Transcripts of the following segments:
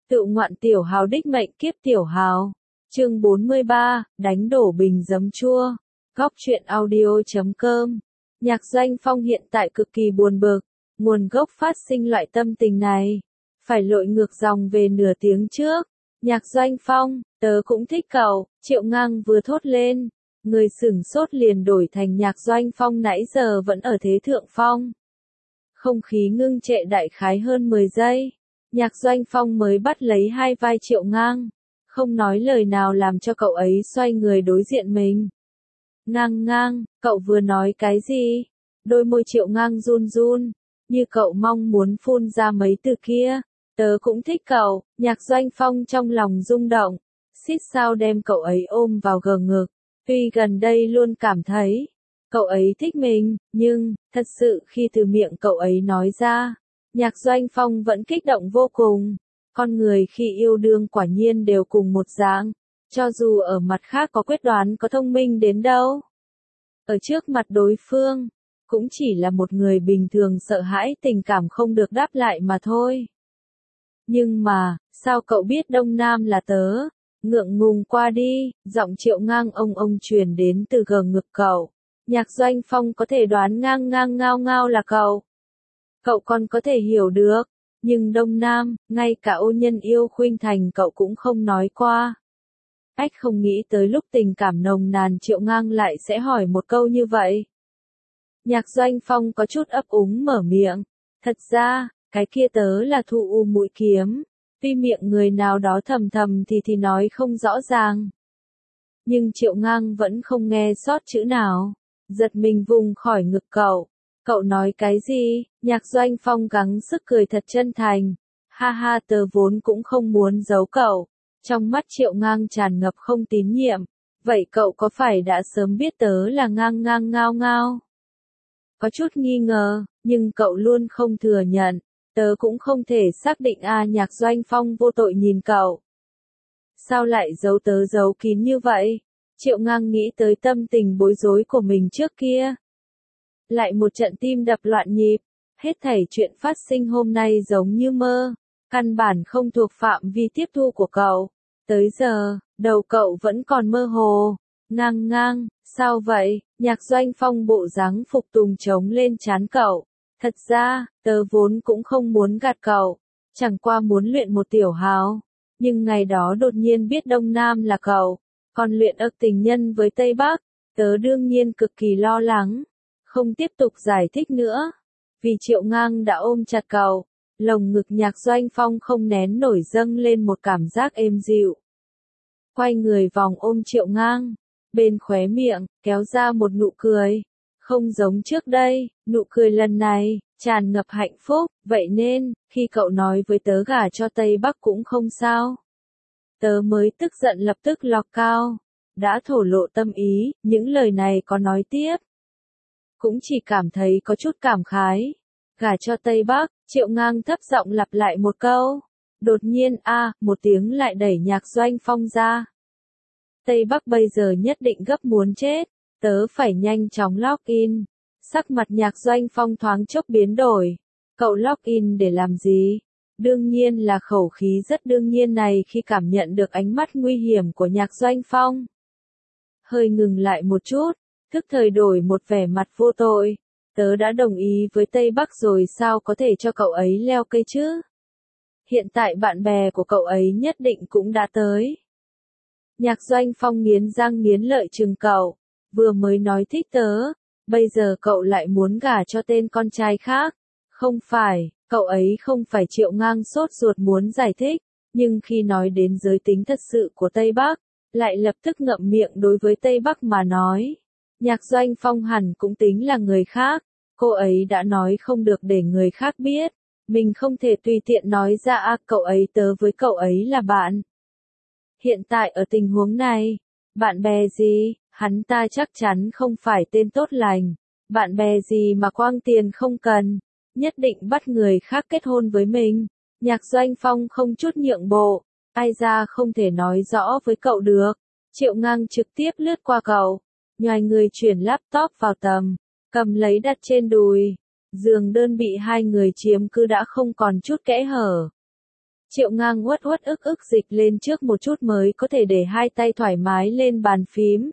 Tự ngoạn tiểu hào đích mệnh kiếp tiểu hào. Chương 43, đánh đổ bình giấm chua. Góc truyện audio.com. Nhạc Doanh Phong hiện tại cực kỳ buồn bực, nguồn gốc phát sinh loại tâm tình này. Phải lội ngược dòng về nửa tiếng trước. Nhạc Doanh Phong, tớ cũng thích cậu, Triệu Ngang vừa thốt lên. Người sửng sốt liền đổi thành Nhạc Doanh Phong nãy giờ vẫn ở thế thượng phong. Không khí ngưng trệ đại khái hơn 10 giây. Nhạc Doanh Phong mới bắt lấy hai vai Triệu Ngang, không nói lời nào làm cho cậu ấy xoay người đối diện mình. Ngang, cậu vừa nói cái gì? Đôi môi Triệu Ngang run run, như cậu mong muốn phun ra mấy từ kia. Tớ cũng thích cậu, Nhạc Doanh Phong trong lòng rung động, xít sao đem cậu ấy ôm vào gờ ngực. Tuy gần đây luôn cảm thấy cậu ấy thích mình, nhưng thật sự khi từ miệng cậu ấy nói ra, Nhạc Doanh Phong vẫn kích động vô cùng. Con người khi yêu đương quả nhiên đều cùng một dạng, cho dù ở mặt khác có quyết đoán có thông minh đến đâu. Ở trước mặt đối phương, cũng chỉ là một người bình thường sợ hãi tình cảm không được đáp lại mà thôi. Nhưng mà, sao cậu biết Đông Nam là tớ? Ngượng ngùng qua đi, giọng Triệu Ngang ông truyền đến từ gờ ngực cậu. Nhạc Doanh Phong có thể đoán ngang ngao là cậu. Cậu còn có thể hiểu được, nhưng Đông Nam, ngay cả Ô Nhân Yêu Khuynh Thành cậu cũng không nói qua. Ách không nghĩ tới lúc tình cảm nồng nàn Triệu Ngang lại sẽ hỏi một câu như vậy. Nhạc Doanh Phong có chút ấp úng mở miệng, thật ra, cái kia tớ là Thu U Mũi Kiếm, tuy miệng người nào đó thầm thì nói không rõ ràng. Nhưng Triệu Ngang vẫn không nghe sót chữ nào, giật mình vùng khỏi ngực cậu. Cậu nói cái gì? Nhạc Doanh Phong gắng sức cười thật chân thành. Ha tớ vốn cũng không muốn giấu cậu. Trong mắt Triệu Ngang tràn ngập không tín nhiệm. Vậy cậu có phải đã sớm biết tớ là ngang ngao? Có chút nghi ngờ, nhưng cậu luôn không thừa nhận. Tớ cũng không thể xác định Nhạc Doanh Phong vô tội nhìn cậu. Sao lại giấu tớ giấu kín như vậy? Triệu Ngang nghĩ tới tâm tình bối rối của mình trước kia. Lại một trận tim đập loạn nhịp, hết thảy chuyện phát sinh hôm nay giống như mơ, căn bản không thuộc phạm vi tiếp thu của cậu. Tới giờ, đầu cậu vẫn còn mơ hồ. Ngang, sao vậy? Nhạc Doanh Phong bộ dáng phục tùng trống lên trán cậu. Thật ra, tớ vốn cũng không muốn gạt cậu, chẳng qua muốn luyện một tiểu hào. Nhưng ngày đó đột nhiên biết Đông Nam là cậu, còn luyện ức tình nhân với Tây Bắc, tớ đương nhiên cực kỳ lo lắng. Không tiếp tục giải thích nữa, vì Triệu Ngang đã ôm chặt cậu, lồng ngực Nhạc Doanh Phong không nén nổi dâng lên một cảm giác êm dịu. Quay người vòng ôm Triệu Ngang, bên khóe miệng, kéo ra một nụ cười. Không giống trước đây, nụ cười lần này, tràn ngập hạnh phúc, vậy nên, khi cậu nói với tớ gả cho Tây Bắc cũng không sao. Tớ mới tức giận lập tức lọc cao, đã thổ lộ tâm ý, những lời này có nói tiếp. Cũng chỉ cảm thấy có chút cảm khái. Gả cho Tây Bắc, Triệu Ngang thấp giọng lặp lại một câu. Đột nhiên một tiếng lại đẩy Nhạc Doanh Phong ra. Tây Bắc bây giờ nhất định gấp muốn chết, tớ phải nhanh chóng login. Sắc mặt Nhạc Doanh Phong thoáng chốc biến đổi. Cậu login để làm gì? Đương nhiên là khẩu khí rất đương nhiên này khi cảm nhận được ánh mắt nguy hiểm của Nhạc Doanh Phong. Hơi ngừng lại một chút. Thức thời đổi một vẻ mặt vô tội. Tớ đã đồng ý với Tây Bắc rồi sao có thể cho cậu ấy leo cây chứ? Hiện tại bạn bè của cậu ấy nhất định cũng đã tới. Nhạc Doanh Phong nghiến răng nghiến lợi trừng cậu. Vừa mới nói thích tớ, bây giờ cậu lại muốn gả cho tên con trai khác. Không phải, cậu ấy không phải Triệu Ngang sốt ruột muốn giải thích, nhưng khi nói đến giới tính thật sự của Tây Bắc, lại lập tức ngậm miệng đối với Tây Bắc mà nói. Nhạc Doanh Phong hẳn cũng tính là người khác, cô ấy đã nói không được để người khác biết, mình không thể tùy tiện nói ra cậu ấy tớ với cậu ấy là bạn. Hiện tại ở tình huống này, bạn bè gì, hắn ta chắc chắn không phải tên tốt lành, bạn bè gì mà quang tiền không cần, nhất định bắt người khác kết hôn với mình. Nhạc Doanh Phong không chút nhượng bộ, ai ra không thể nói rõ với cậu được. Triệu Ngang trực tiếp lướt qua cậu. Nhoài người chuyển laptop vào tầm, cầm lấy đặt trên đùi. Giường đơn bị hai người chiếm cứ đã không còn chút kẽ hở. Triệu Ngang uất uất ức ức dịch lên trước một chút mới có thể để hai tay thoải mái lên bàn phím.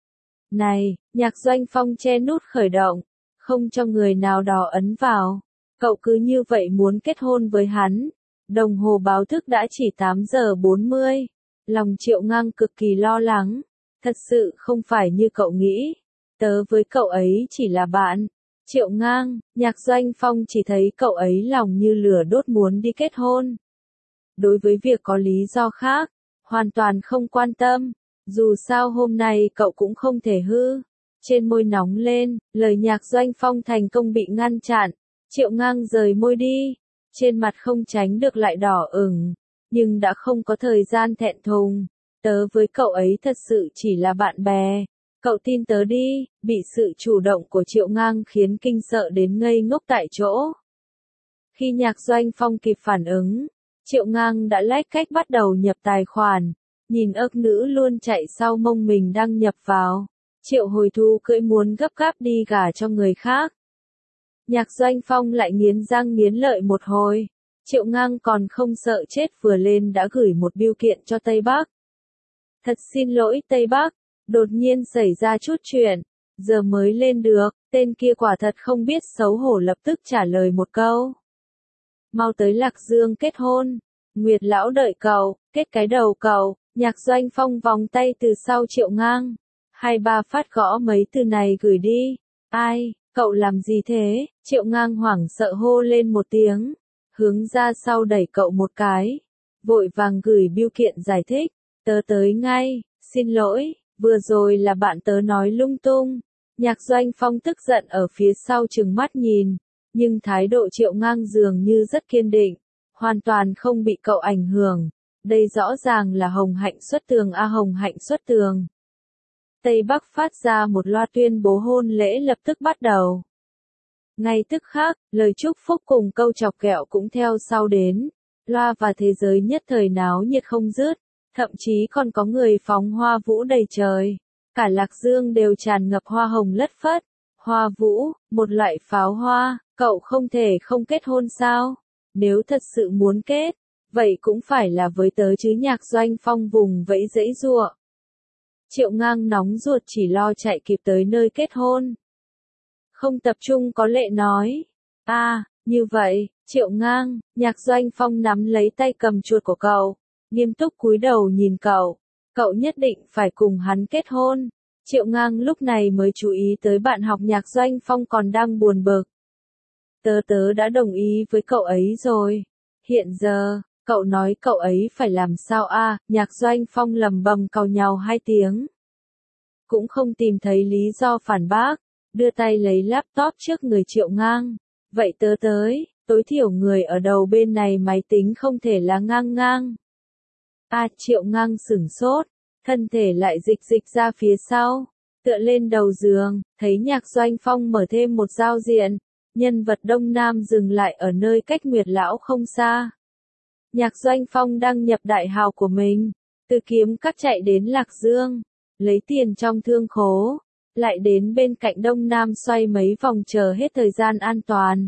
Này, Nhạc Doanh Phong che nút khởi động, không cho người nào đó ấn vào. Cậu cứ như vậy muốn kết hôn với hắn. Đồng hồ báo thức đã chỉ 8 giờ 40. Lòng Triệu Ngang cực kỳ lo lắng. Thật sự không phải như cậu nghĩ. Tớ với cậu ấy chỉ là bạn. Triệu Ngang, Nhạc Doanh Phong chỉ thấy cậu ấy lòng như lửa đốt muốn đi kết hôn. Đối với việc có lý do khác, hoàn toàn không quan tâm. Dù sao hôm nay cậu cũng không thể hư. Trên môi nóng lên, lời Nhạc Doanh Phong thành công bị ngăn chặn. Triệu Ngang rời môi đi. Trên mặt không tránh được lại đỏ ửng. Nhưng đã không có thời gian thẹn thùng. Tớ với cậu ấy thật sự chỉ là bạn bè. Cậu tin tớ đi. Bị sự chủ động của Triệu Ngang khiến kinh sợ đến ngây ngốc tại chỗ. Khi Nhạc Doanh Phong kịp phản ứng, Triệu Ngang đã lách cách bắt đầu nhập tài khoản. Nhìn ức nữ luôn chạy sau mông mình đăng nhập vào. Triệu Hồi Thu cưỡi muốn gấp gáp đi gả cho người khác. Nhạc Doanh Phong lại nghiến răng nghiến lợi một hồi. Triệu Ngang còn không sợ chết vừa lên đã gửi một bưu kiện cho Tây Bắc. Thật xin lỗi Tây Bắc, đột nhiên xảy ra chút chuyện, giờ mới lên được, tên kia quả thật không biết xấu hổ lập tức trả lời một câu. Mau tới Lạc Dương kết hôn, Nguyệt lão đợi cậu, kết cái đầu cậu. Nhạc Doanh Phong vòng tay từ sau Triệu Ngang. 2-3 phát gõ mấy từ này gửi đi. Ai, cậu làm gì thế? Triệu Ngang hoảng sợ hô lên một tiếng. Hướng ra sau đẩy cậu một cái. Vội vàng gửi bưu kiện giải thích. Tớ tới ngay, xin lỗi, vừa rồi là bạn tớ nói lung tung. Nhạc Doanh Phong tức giận ở phía sau trừng mắt nhìn. Nhưng thái độ Triệu Ngang dường như rất kiên định. Hoàn toàn không bị cậu ảnh hưởng. Đây rõ ràng là hồng hạnh xuất tường hồng hạnh xuất tường. Tây Bắc phát ra một loa tuyên bố hôn lễ lập tức bắt đầu. Ngay tức khắc, lời chúc phúc cùng câu chọc ghẹo cũng theo sau đến. Loa và thế giới nhất thời náo nhiệt không dứt, thậm chí còn có người phóng hoa vũ đầy trời. Cả Lạc Dương đều tràn ngập hoa hồng lất phất. Hoa vũ, một loại pháo hoa, cậu không thể không kết hôn sao? Nếu thật sự muốn kết, vậy cũng phải là với tớ chứ. Nhạc Doanh Phong vùng vẫy giãy giụa. Triệu Ngang nóng ruột chỉ lo chạy kịp tới nơi kết hôn. Không tập trung có lệ nói. Như vậy, Triệu Ngang, Nhạc Doanh Phong nắm lấy tay cầm chuột của cậu. Nghiêm túc cúi đầu nhìn cậu. Cậu nhất định phải cùng hắn kết hôn. Triệu Ngang lúc này mới chú ý tới bạn học Nhạc Doanh Phong còn đang buồn bực. Tớ đã đồng ý với cậu ấy rồi. Hiện giờ, cậu nói cậu ấy phải làm sao Nhạc Doanh Phong lầm bầm cau nhàu 2 tiếng. Cũng không tìm thấy lý do phản bác, đưa tay lấy laptop trước người Triệu Ngang. Vậy tớ tới, tối thiểu người ở đầu bên này máy tính không thể là ngang ngang. Triệu Ngang sửng sốt, thân thể lại dịch ra phía sau, tựa lên đầu giường, thấy Nhạc Doanh Phong mở thêm một giao diện. Nhân vật Đông Nam dừng lại ở nơi cách Nguyệt lão không xa. Nhạc Doanh Phong đăng nhập đại hào của mình, từ kiếm cắt chạy đến Lạc Dương, lấy tiền trong thương khố, lại đến bên cạnh Đông Nam xoay mấy vòng chờ hết thời gian an toàn.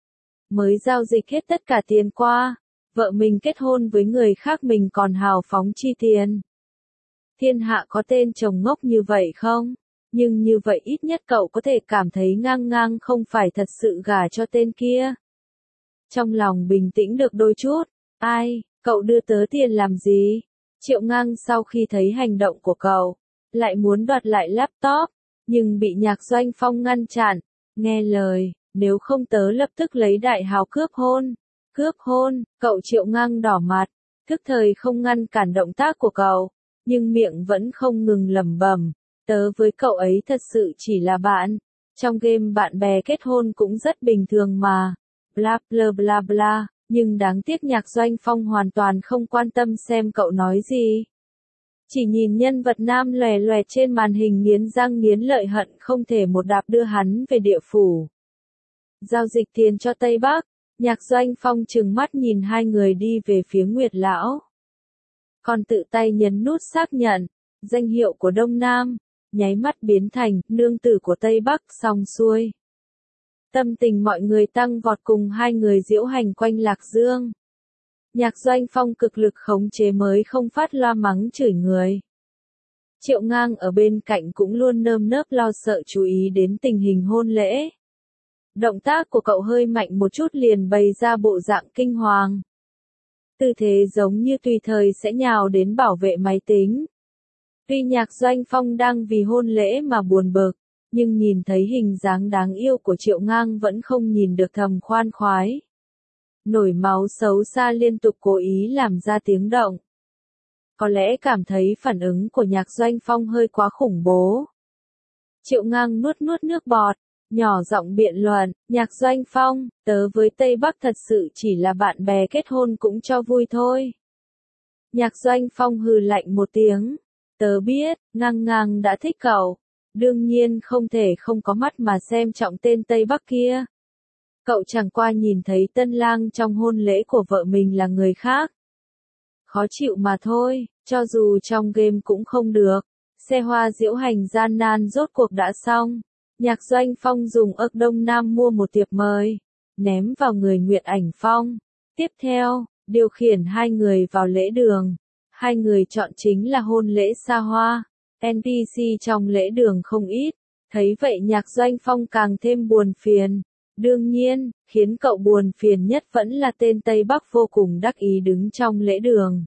Mới giao dịch hết tất cả tiền qua, vợ mình kết hôn với người khác mình còn hào phóng chi tiền. Thiên hạ có tên chồng ngốc như vậy không? Nhưng như vậy ít nhất cậu có thể cảm thấy ngang ngang không phải thật sự gả cho tên kia. Trong lòng bình tĩnh được đôi chút. Cậu đưa tớ tiền làm gì? Triệu Ngang sau khi thấy hành động của cậu, lại muốn đoạt lại laptop, nhưng bị Nhạc Doanh Phong ngăn chặn. Nghe lời, nếu không tớ lập tức lấy đại hào cướp hôn. Cướp hôn, cậu Triệu Ngang đỏ mặt, thức thời không ngăn cản động tác của cậu, nhưng miệng vẫn không ngừng lẩm bẩm. Tớ với cậu ấy thật sự chỉ là bạn. Trong game bạn bè kết hôn cũng rất bình thường mà. Bla bla bla bla. Nhưng đáng tiếc Nhạc Doanh Phong hoàn toàn không quan tâm xem cậu nói gì. Chỉ nhìn nhân vật nam lòe lòe trên màn hình nghiến răng nghiến lợi hận không thể một đạp đưa hắn về địa phủ. Giao dịch tiền cho Tây Bắc. Nhạc Doanh Phong trừng mắt nhìn hai người đi về phía Nguyệt lão. Còn tự tay nhấn nút xác nhận. Danh hiệu của Đông Nam. Nháy mắt biến thành nương tử của Tây Bắc xong xuôi. Tâm tình mọi người tăng vọt cùng hai người diễu hành quanh Lạc Dương. Nhạc Doanh Phong cực lực khống chế mới không phát loa mắng chửi người. Triệu Ngang ở bên cạnh cũng luôn nơm nớp lo sợ chú ý đến tình hình hôn lễ. Động tác của cậu hơi mạnh một chút liền bày ra bộ dạng kinh hoàng. Tư thế giống như tùy thời sẽ nhào đến bảo vệ máy tính. Tuy Nhạc Doanh Phong đang vì hôn lễ mà buồn bực, nhưng nhìn thấy hình dáng đáng yêu của Triệu Ngang vẫn không nhìn được thầm khoan khoái. Nổi máu xấu xa liên tục cố ý làm ra tiếng động. Có lẽ cảm thấy phản ứng của Nhạc Doanh Phong hơi quá khủng bố. Triệu Ngang nuốt nuốt nước bọt, nhỏ giọng biện luận, Nhạc Doanh Phong, tớ với Tây Bắc thật sự chỉ là bạn bè kết hôn cũng cho vui thôi. Nhạc Doanh Phong hừ lạnh một tiếng, tớ biết, Ngang Ngang đã thích cậu, đương nhiên không thể không có mắt mà xem trọng tên Tây Bắc kia. Cậu chẳng qua nhìn thấy tân lang trong hôn lễ của vợ mình là người khác. Khó chịu mà thôi, cho dù trong game cũng không được. Xe hoa diễu hành gian nan rốt cuộc đã xong. Nhạc Doanh Phong dùng ức Đông Nam mua một thiệp mời, ném vào người Nguyệt Ảnh Phong. Tiếp theo, điều khiển hai người vào lễ đường. Hai người chọn chính là hôn lễ xa hoa. NPC trong lễ đường không ít. Thấy vậy Nhạc Doanh Phong càng thêm buồn phiền. Đương nhiên, khiến cậu buồn phiền nhất vẫn là tên Tây Bắc vô cùng đắc ý đứng trong lễ đường.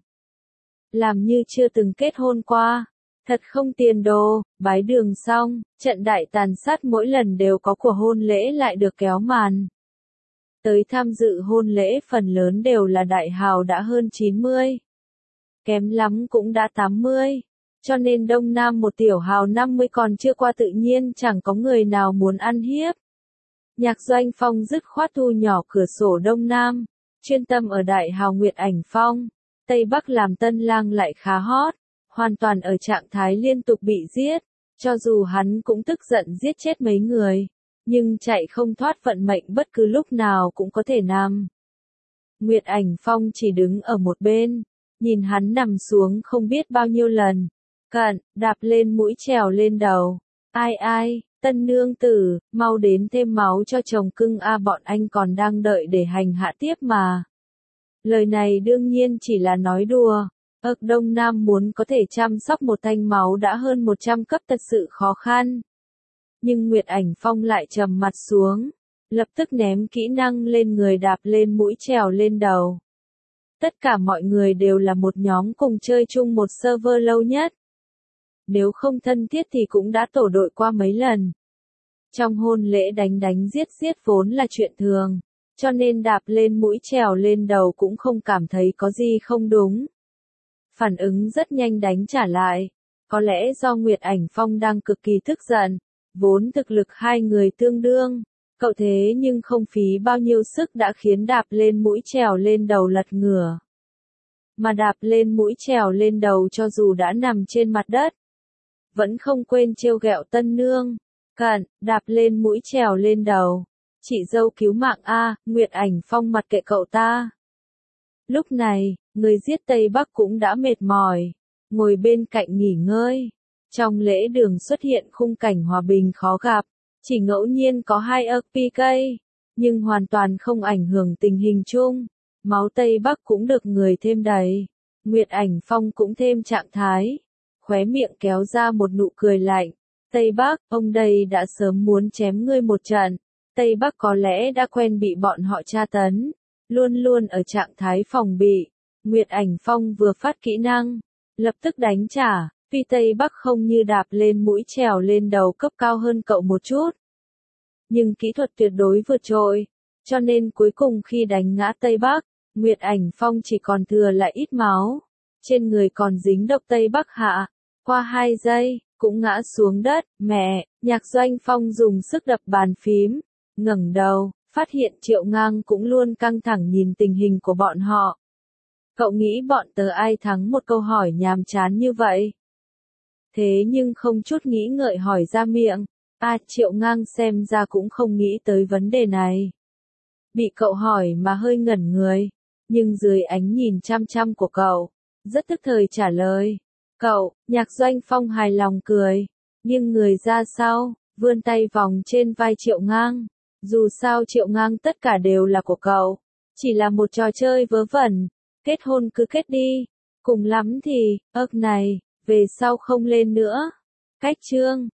Làm như chưa từng kết hôn qua. Thật không tiền đồ, bái đường xong, trận đại tàn sát mỗi lần đều có của hôn lễ lại được kéo màn. Tới tham dự hôn lễ phần lớn đều là đại hào đã hơn 90. Kém lắm cũng đã 80. Cho nên Đông Nam một tiểu hào 50 còn chưa qua tự nhiên chẳng có người nào muốn ăn hiếp. Nhạc Doanh Phong dứt khoát thu nhỏ cửa sổ Đông Nam, chuyên tâm ở đại hào Nguyệt Ảnh Phong. Tây Bắc làm tân lang lại khá hot, hoàn toàn ở trạng thái liên tục bị giết, cho dù hắn cũng tức giận giết chết mấy người, nhưng chạy không thoát vận mệnh bất cứ lúc nào cũng có thể nằm. Nguyệt Ảnh Phong chỉ đứng ở một bên, nhìn hắn nằm xuống không biết bao nhiêu lần, cận, đạp lên mũi trèo lên đầu. Ai ai, tân nương tử, mau đến thêm máu cho chồng cưng a bọn anh còn đang đợi để hành hạ tiếp mà. Lời này đương nhiên chỉ là nói đùa. Ức Đông Nam muốn có thể chăm sóc một thanh máu đã hơn 100 cấp thật sự khó khăn. Nhưng Nguyệt Ảnh Phong lại trầm mặt xuống, lập tức ném kỹ năng lên người đạp lên mũi trèo lên đầu. Tất cả mọi người đều là một nhóm cùng chơi chung một server lâu nhất. Nếu không thân thiết thì cũng đã tổ đội qua mấy lần. Trong hôn lễ đánh đánh giết giết vốn là chuyện thường, cho nên đạp lên mũi trèo lên đầu cũng không cảm thấy có gì không đúng. Phản ứng rất nhanh đánh trả lại. Có lẽ do Nguyệt Ảnh Phong đang cực kỳ tức giận, vốn thực lực hai người tương đương, cậu thế nhưng không phí bao nhiêu sức đã khiến đạp lên mũi trèo lên đầu lật ngửa. Mà đạp lên mũi trèo lên đầu cho dù đã nằm trên mặt đất, vẫn không quên trêu ghẹo tân nương. Cận, đạp lên mũi trèo lên đầu. Chị dâu cứu mạng a, Nguyệt Ảnh Phong mặc kệ cậu ta. Lúc này, người giết Tây Bắc cũng đã mệt mỏi, ngồi bên cạnh nghỉ ngơi. Trong lễ đường xuất hiện khung cảnh hòa bình khó gặp, chỉ ngẫu nhiên có 2 PK, nhưng hoàn toàn không ảnh hưởng tình hình chung. Máu Tây Bắc cũng được người thêm đầy. Nguyệt Ảnh Phong cũng thêm trạng thái, khóe miệng kéo ra một nụ cười lạnh. Tây Bắc, ông đây đã sớm muốn chém ngươi một trận. Tây Bắc có lẽ đã quen bị bọn họ tra tấn, luôn luôn ở trạng thái phòng bị. Nguyệt Ảnh Phong vừa phát kỹ năng, lập tức đánh trả, tuy Tây Bắc không như đạp lên mũi trèo lên đầu cấp cao hơn cậu một chút. Nhưng kỹ thuật tuyệt đối vượt trội, cho nên cuối cùng khi đánh ngã Tây Bắc, Nguyệt Ảnh Phong chỉ còn thừa lại ít máu. Trên người còn dính độc Tây Bắc hạ, qua 2 giây, cũng ngã xuống đất. Mẹ, Nhạc Doanh Phong dùng sức đập bàn phím, ngẩng đầu, phát hiện Triệu Ngang cũng luôn căng thẳng nhìn tình hình của bọn họ. Cậu nghĩ bọn tớ ai thắng một câu hỏi nhàm chán như vậy? Thế nhưng không chút nghĩ ngợi hỏi ra miệng. Triệu Ngang xem ra cũng không nghĩ tới vấn đề này. Bị cậu hỏi mà hơi ngẩn người, nhưng dưới ánh nhìn chăm chăm của cậu, rất tức thời trả lời. Cậu, Nhạc Doanh Phong hài lòng cười, nghiêng người ra sau, vươn tay vòng trên vai Triệu Ngang. Dù sao Triệu Ngang tất cả đều là của cậu, chỉ là một trò chơi vớ vẩn, Kết hôn cứ kết đi. Cùng lắm thì, ức này, về sau không lên nữa. Cách chương